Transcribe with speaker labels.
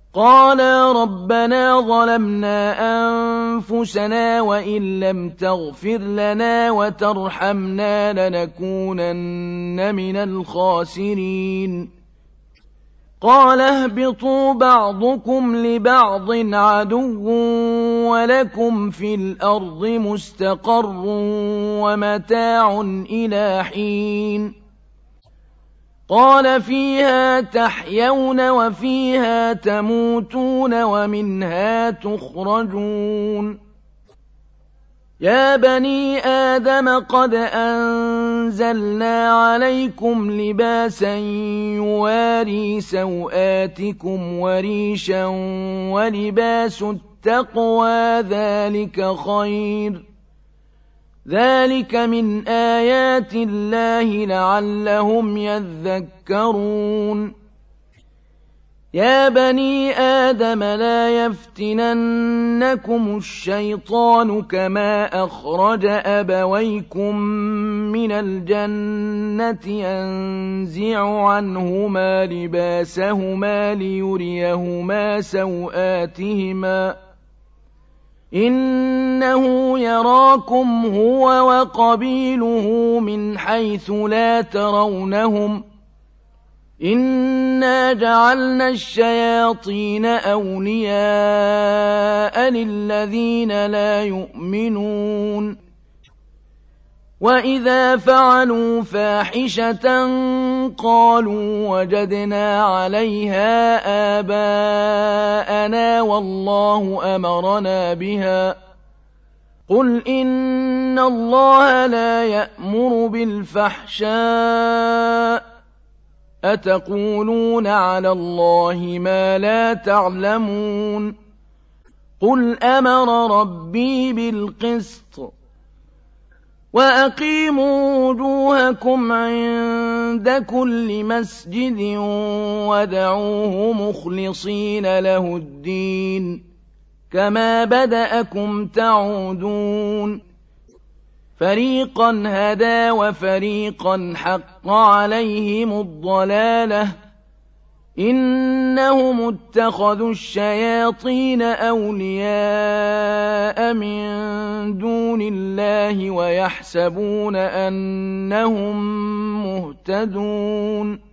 Speaker 1: قالا ربنا ظلمنا أنفسنا وإن لم تغفر لنا وترحمنا لنكونن من الخاسرين قال اهبطوا بعضكم لبعض عدو ولكم في الأرض مستقر ومتاع إلى حين قال فيها تحيون وفيها تموتون ومنها تخرجون يا بني آدم قد أنزلنا عليكم لباسا يواري سوآتكم وريشا ولباس التقوى ذلك خير ذلك من آيات الله لعلهم يذكرون يا بني آدم لا يفتننكم الشيطان كما أخرج أبويكم من الجنة ينزع عنهما لباسهما ليريهما سوآتهما إنه يراكم هو وقبيله من حيث لا ترونهم إنا جعلنا الشياطين أولياء للذين لا يؤمنون وإذا فعلوا فاحشة قالوا وجدنا عليها آباءنا والله أمرنا بها قل إن الله لا يأمر بالفحشاء أتقولون على الله ما لا تعلمون قل أمر ربي بالقسط وأقيموا وجوهكم عند كل مسجد ودعوه مخلصين له الدين كما بدأكم تعودون فريقا هدى وفريقا حق عليهم الضلالة إنهم اتخذوا الشياطين أولياء من دون الله ويحسبون أنهم مهتدون